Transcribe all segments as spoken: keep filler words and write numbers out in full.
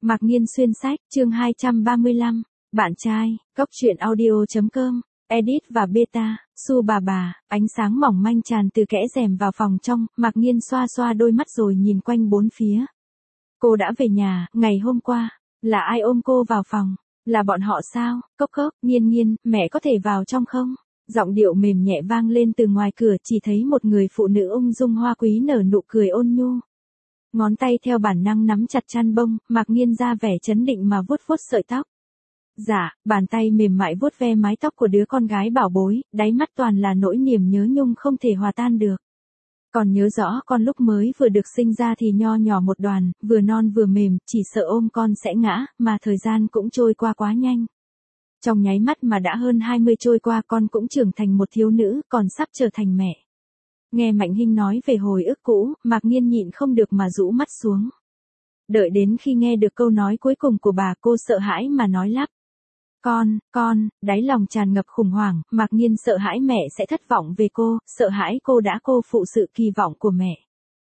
Mạc Nghiên xuyên sách, chương hai trăm ba mươi lăm, bạn trai, cốc truyện audio.com, edit và beta, Su bà bà, ánh sáng mỏng manh tràn từ kẽ rèm vào phòng trong, Mạc Nghiên xoa xoa đôi mắt rồi nhìn quanh bốn phía. Cô đã về nhà, ngày hôm qua, là ai ôm cô vào phòng? Là bọn họ sao? Cốc cốc, Nghiên Nghiên, mẹ có thể vào trong không? Giọng điệu mềm nhẹ vang lên từ ngoài cửa, chỉ thấy một người phụ nữ ung dung hoa quý nở nụ cười ôn nhu. Ngón tay theo bản năng nắm chặt chăn bông, Mạc Nghiên ra vẻ chấn định mà vuốt vuốt sợi tóc. Dạ, bàn tay mềm mại vuốt ve mái tóc của đứa con gái bảo bối, đáy mắt toàn là nỗi niềm nhớ nhung không thể hòa tan được. Còn nhớ rõ con lúc mới vừa được sinh ra thì nho nhỏ một đoàn, vừa non vừa mềm, chỉ sợ ôm con sẽ ngã, mà thời gian cũng trôi qua quá nhanh. Trong nháy mắt mà đã hơn hai mươi trôi qua, con cũng trưởng thành một thiếu nữ, còn sắp trở thành mẹ. Nghe Mạnh Hinh nói về hồi ức cũ, Mạc Nghiên nhịn không được mà rũ mắt xuống. Đợi đến khi nghe được câu nói cuối cùng của bà, cô sợ hãi mà nói lắp. Con, con, đáy lòng tràn ngập khủng hoảng, Mạc Nghiên sợ hãi mẹ sẽ thất vọng về cô, sợ hãi cô đã cô phụ sự kỳ vọng của mẹ.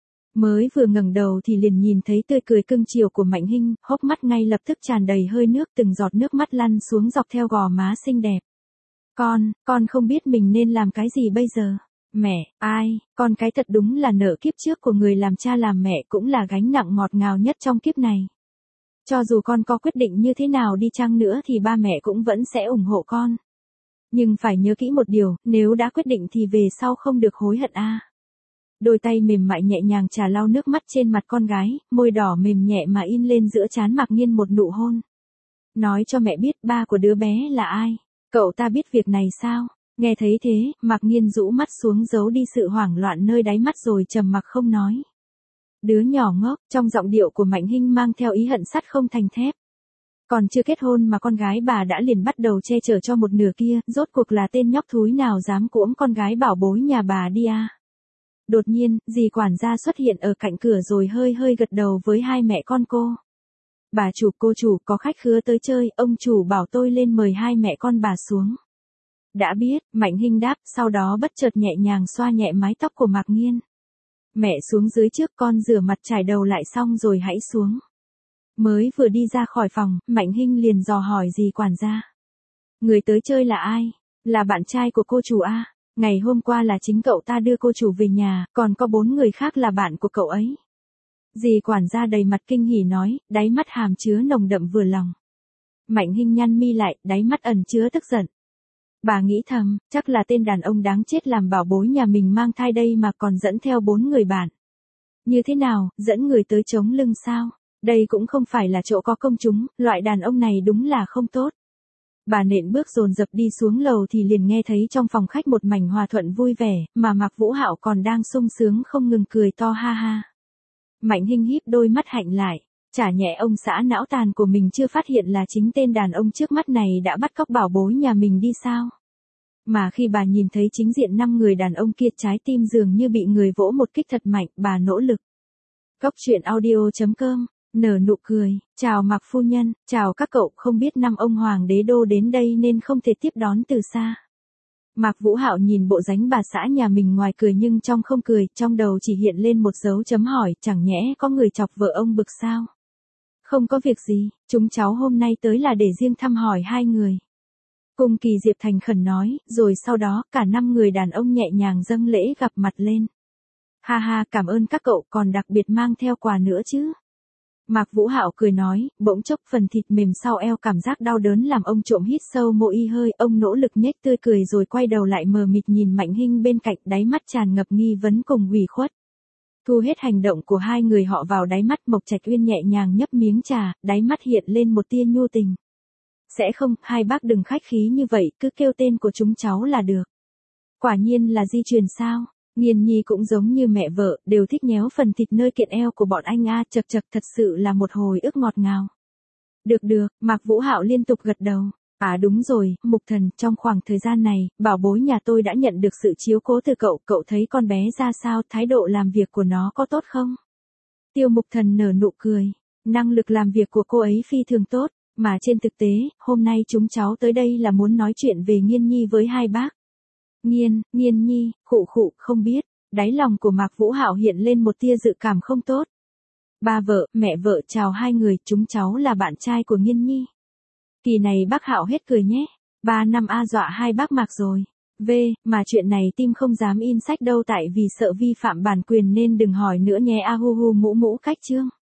Mới vừa ngẩng đầu thì liền nhìn thấy tươi cười cưng chiều của Mạnh Hinh, hốc mắt ngay lập tức tràn đầy hơi nước, từng giọt nước mắt lăn xuống dọc theo gò má xinh đẹp. Con, con không biết mình nên làm cái gì bây giờ. Mẹ, ai, con cái thật đúng là nợ kiếp trước của người làm cha làm mẹ, cũng là gánh nặng ngọt ngào nhất trong kiếp này. Cho dù con có quyết định như thế nào đi chăng nữa thì ba mẹ cũng vẫn sẽ ủng hộ con. Nhưng phải nhớ kỹ một điều, nếu đã quyết định thì về sau không được hối hận a. Đôi tay mềm mại nhẹ nhàng trà lau nước mắt trên mặt con gái, môi đỏ mềm nhẹ mà in lên giữa trán Mạc Nghiên một nụ hôn. Nói cho mẹ biết ba của đứa bé là ai. Cậu ta biết việc này sao? Nghe thấy thế, Mạc Nghiên rũ mắt xuống giấu đi sự hoảng loạn nơi đáy mắt rồi trầm mặc không nói. Đứa nhỏ ngốc, trong giọng điệu của Mạnh Hinh mang theo ý hận sắt không thành thép. Còn chưa kết hôn mà con gái bà đã liền bắt đầu che chở cho một nửa kia, rốt cuộc là tên nhóc thúi nào dám cuỗm con gái bảo bối nhà bà đi à. Đột nhiên, dì quản gia xuất hiện ở cạnh cửa rồi hơi hơi gật đầu với hai mẹ con cô. Bà chủ, cô chủ, có khách khứa tới chơi, ông chủ bảo tôi lên mời hai mẹ con bà xuống. Đã biết, Mạnh Hinh đáp, sau đó bất chợt nhẹ nhàng xoa nhẹ mái tóc của Mạc Nghiên. Mẹ xuống dưới trước, con rửa mặt trải đầu lại xong rồi hãy xuống. Mới vừa đi ra khỏi phòng, Mạnh Hinh liền dò hỏi dì quản gia. Người tới chơi là ai? Là bạn trai của cô chủ à? Ngày hôm qua là chính cậu ta đưa cô chủ về nhà, còn có bốn người khác là bạn của cậu ấy. Dì quản gia đầy mặt kinh hỉ nói, đáy mắt hàm chứa nồng đậm vừa lòng. Mạnh Hinh nhăn mi lại, đáy mắt ẩn chứa tức giận. Bà nghĩ thầm, chắc là tên đàn ông đáng chết làm bảo bối nhà mình mang thai đây mà còn dẫn theo bốn người bạn. Như thế nào, dẫn người tới chống lưng sao? Đây cũng không phải là chỗ có công chúng, loại đàn ông này đúng là không tốt. Bà nện bước dồn dập đi xuống lầu thì liền nghe thấy trong phòng khách một mảnh hòa thuận vui vẻ, mà Mạc Vũ Hạo còn đang sung sướng không ngừng cười to ha ha. Mạnh Hinh híp đôi mắt hạnh lại, chả nhẹ ông xã não tàn của mình chưa phát hiện là chính tên đàn ông trước mắt này đã bắt cóc bảo bối nhà mình đi sao? Mà khi bà nhìn thấy chính diện năm người đàn ông kia, trái tim dường như bị người vỗ một kích thật mạnh, bà nỗ lực. Cốc truyện audio.com, nở nụ cười, chào Mạc phu nhân, chào các cậu, không biết năm ông hoàng đế đô đến đây nên không thể tiếp đón từ xa. Mạc Vũ Hạo nhìn bộ dáng bà xã nhà mình ngoài cười nhưng trong không cười, trong đầu chỉ hiện lên một dấu chấm hỏi, chẳng nhẽ có người chọc vợ ông bực sao? Không có việc gì, chúng cháu hôm nay tới là để riêng thăm hỏi hai người. Cung Kỳ Diệp thành khẩn nói, rồi sau đó cả năm người đàn ông nhẹ nhàng dâng lễ gặp mặt lên. Ha ha, cảm ơn các cậu, còn đặc biệt mang theo quà nữa chứ. Mạc Vũ Hạo cười nói, bỗng chốc phần thịt mềm sau eo cảm giác đau đớn làm ông trộm hít sâu một hơi, ông nỗ lực nhếch tươi cười rồi quay đầu lại mờ mịt nhìn Mạnh Hinh bên cạnh, đáy mắt tràn ngập nghi vấn cùng ủy khuất. Thu hết hành động của hai người họ vào đáy mắt, Mộc Trạch Uyên nhẹ nhàng nhấp miếng trà, đáy mắt hiện lên một tia nhu tình. Sẽ không, hai bác đừng khách khí như vậy, cứ kêu tên của chúng cháu là được. Quả nhiên là di truyền sao? Nghiên Nhi cũng giống như mẹ vợ, đều thích nhéo phần thịt nơi kiện eo của bọn anh a, chật chật, thật sự là một hồi ức ngọt ngào. Được được, Mạc Vũ Hạo liên tục gật đầu. À đúng rồi, Mục Thần, trong khoảng thời gian này, bảo bối nhà tôi đã nhận được sự chiếu cố từ cậu, cậu thấy con bé ra sao, thái độ làm việc của nó có tốt không? Tiêu Mục Thần nở nụ cười, năng lực làm việc của cô ấy phi thường tốt, mà trên thực tế, hôm nay chúng cháu tới đây là muốn nói chuyện về Nghiên Nhi với hai bác. Nghiên, Nghiên Nhi, khụ khụ, không biết, đáy lòng của Mạc Vũ Hạo hiện lên một tia dự cảm không tốt. Ba vợ, mẹ vợ chào hai người, chúng cháu là bạn trai của Nghiên Nhi. Kỳ này bác Hạo hết cười nhé. Ba năm a dọa hai bác Mạc rồi. V, mà chuyện này team không dám in sách đâu tại vì sợ vi phạm bản quyền nên đừng hỏi nữa nhé a hu hu mũ mũ cách chương.